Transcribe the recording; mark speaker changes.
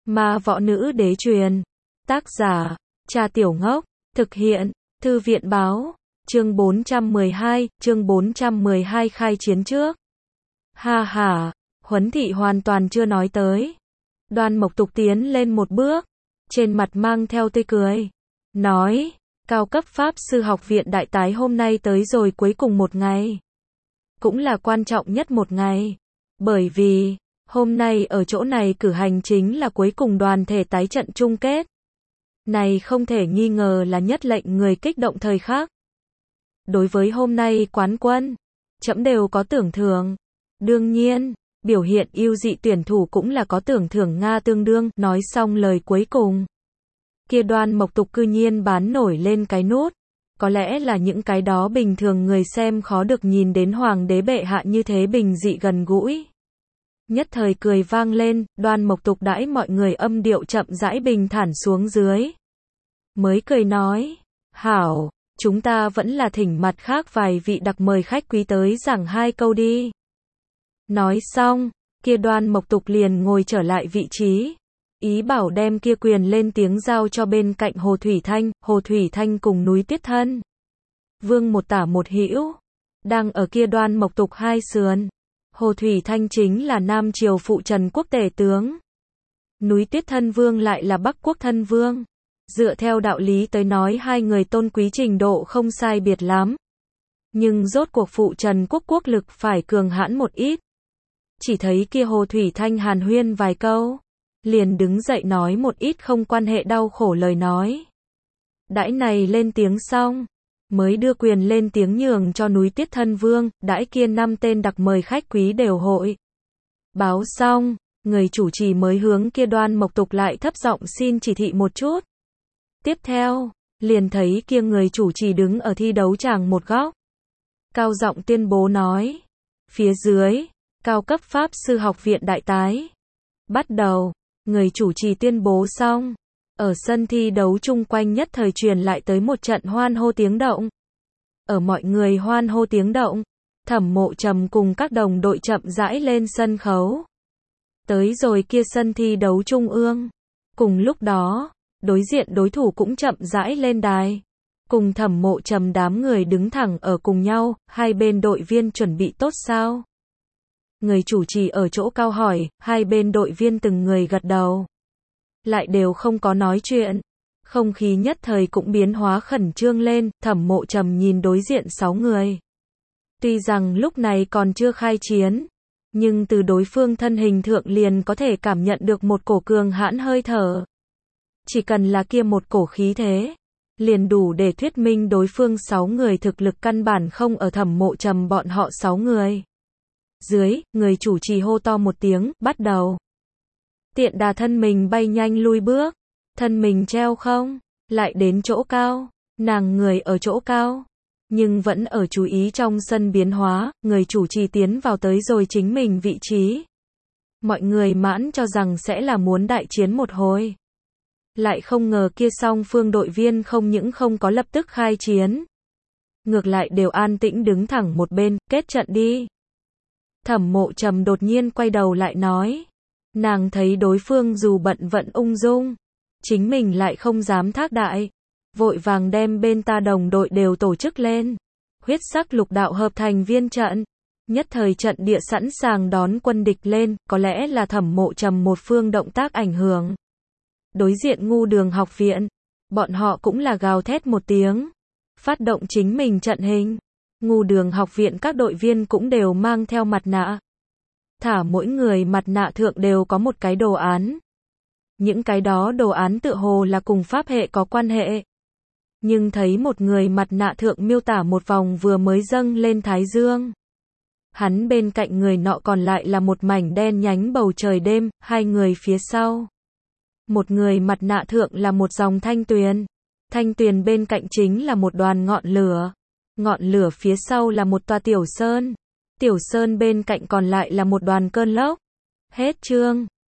Speaker 1: Ma võ nữ đế truyền. Tác giả, Cha Tiểu Ngốc. Thực hiện, Thư viện báo. Chương 412 khai chiến trước. Ha ha, Huấn thị hoàn toàn chưa nói tới. Đoan Mộc Tục tiến lên một bước, trên mặt mang theo tươi cười. Nói, cao cấp Pháp Sư Học viện đại tái hôm nay tới rồi cuối cùng một ngày. Cũng là quan trọng nhất một ngày. Bởi vì, hôm nay ở chỗ này cử hành chính là cuối cùng đoàn thể tái trận chung kết. Này không thể nghi ngờ là nhất lệnh người kích động thời khắc. Đối với hôm nay quán quân, trẫm đều có tưởng thưởng. Đương nhiên, biểu hiện ưu dị tuyển thủ cũng là có tưởng thưởng Nga tương đương. Nói xong lời cuối cùng, kia Đoan Mộc Tục cư nhiên bán nổi lên cái nút. Có lẽ là những cái đó bình thường người xem khó được nhìn đến hoàng đế bệ hạ như thế bình dị gần gũi. Nhất thời cười vang lên, Đoan Mộc Tục đãi mọi người âm điệu chậm rãi bình thản xuống dưới. Mới cười nói, hảo, chúng ta vẫn là thỉnh mặt khác vài vị đặc mời khách quý tới giảng hai câu đi. Nói xong, kia Đoan Mộc Tục liền ngồi trở lại vị trí. Ý bảo đem kia quyền lên tiếng giao cho bên cạnh Hồ Thủy Thanh cùng Núi Tiết Thân. Vương một tả một hữu, đang ở kia Đoan Mộc Tục hai sườn. Hồ Thủy Thanh chính là Nam Triều phụ trần quốc tể tướng. Núi Tiết Thân Vương lại là Bắc Quốc Thân Vương. Dựa theo đạo lý tới nói hai người tôn quý trình độ không sai biệt lắm. Nhưng rốt cuộc phụ trần quốc quốc lực phải cường hãn một ít. Chỉ thấy kia Hồ Thủy Thanh hàn huyên vài câu, liền đứng dậy nói một ít không quan hệ đau khổ lời nói. Đãi này lên tiếng xong, mới đưa quyền lên tiếng nhường cho Núi Tiết Thân Vương. Đãi kia 5 tên đặc mời khách quý đều hội báo xong, người chủ trì mới hướng kia Đoan Mộc Tục lại thấp giọng xin chỉ thị một chút. Tiếp theo, liền thấy kia người chủ trì đứng ở thi đấu tràng một góc, cao giọng tuyên bố nói, phía dưới, cao cấp Pháp Sư Học viện đại tái bắt đầu. Người chủ trì tuyên bố xong, ở sân thi đấu chung quanh nhất thời truyền lại tới một trận hoan hô tiếng động. Ở mọi người hoan hô tiếng động, Thẩm Mộ Trầm cùng các đồng đội chậm rãi lên sân khấu. Tới rồi kia sân thi đấu trung ương. Cùng lúc đó, đối diện đối thủ cũng chậm rãi lên đài. Cùng Thẩm Mộ Trầm đám người đứng thẳng ở cùng nhau, hai bên đội viên chuẩn bị tốt sao? Người chủ trì ở chỗ cao hỏi, hai bên đội viên từng người gật đầu. Lại đều không có nói chuyện. Không khí nhất thời cũng biến hóa khẩn trương lên, Thẩm Mộ Trầm nhìn đối diện 6 người. Tuy rằng lúc này còn chưa khai chiến, nhưng từ đối phương thân hình thượng liền có thể cảm nhận được một cổ cường hãn hơi thở. Chỉ cần là kia một cổ khí thế, liền đủ để thuyết minh đối phương 6 người thực lực căn bản không ở Thẩm Mộ Trầm bọn họ 6 người. Dưới, người chủ trì hô to một tiếng, bắt đầu. Tiện đà thân mình bay nhanh lui bước, thân mình treo không, lại đến chỗ cao, nàng người ở chỗ cao, nhưng vẫn ở chú ý trong sân biến hóa, người chủ trì tiến vào tới rồi chính mình vị trí. Mọi người mãn cho rằng sẽ là muốn đại chiến một hồi. Lại không ngờ kia song phương đội viên không những không có lập tức khai chiến, ngược lại đều an tĩnh đứng thẳng một bên, kết trận đi. Thẩm Mộ Trầm đột nhiên quay đầu lại nói. Nàng thấy đối phương dù bận vận ung dung, chính mình lại không dám thác đại. Vội vàng đem bên ta đồng đội đều tổ chức lên. Huyết sắc lục đạo hợp thành viên trận. Nhất thời trận địa sẵn sàng đón quân địch lên, có lẽ là Thẩm Mộ Trầm một phương động tác ảnh hưởng. Đối diện Ngu Đường học viện, bọn họ cũng là gào thét một tiếng, phát động chính mình trận hình. Ngu Đường học viện các đội viên cũng đều mang theo mặt nạ. Thả mỗi người mặt nạ thượng đều có một cái đồ án. Những cái đó đồ án tựa hồ là cùng pháp hệ có quan hệ. Nhưng thấy một người mặt nạ thượng miêu tả một vòng vừa mới dâng lên thái dương. Hắn bên cạnh người nọ còn lại là một mảnh đen nhánh bầu trời đêm, hai người phía sau. Một người mặt nạ thượng là một dòng thanh tuyền. Thanh tuyền bên cạnh chính là một đoàn ngọn lửa. Ngọn lửa phía sau là một tòa tiểu sơn. Tiểu sơn bên cạnh còn lại là một đoàn cơn lốc. Hết chương.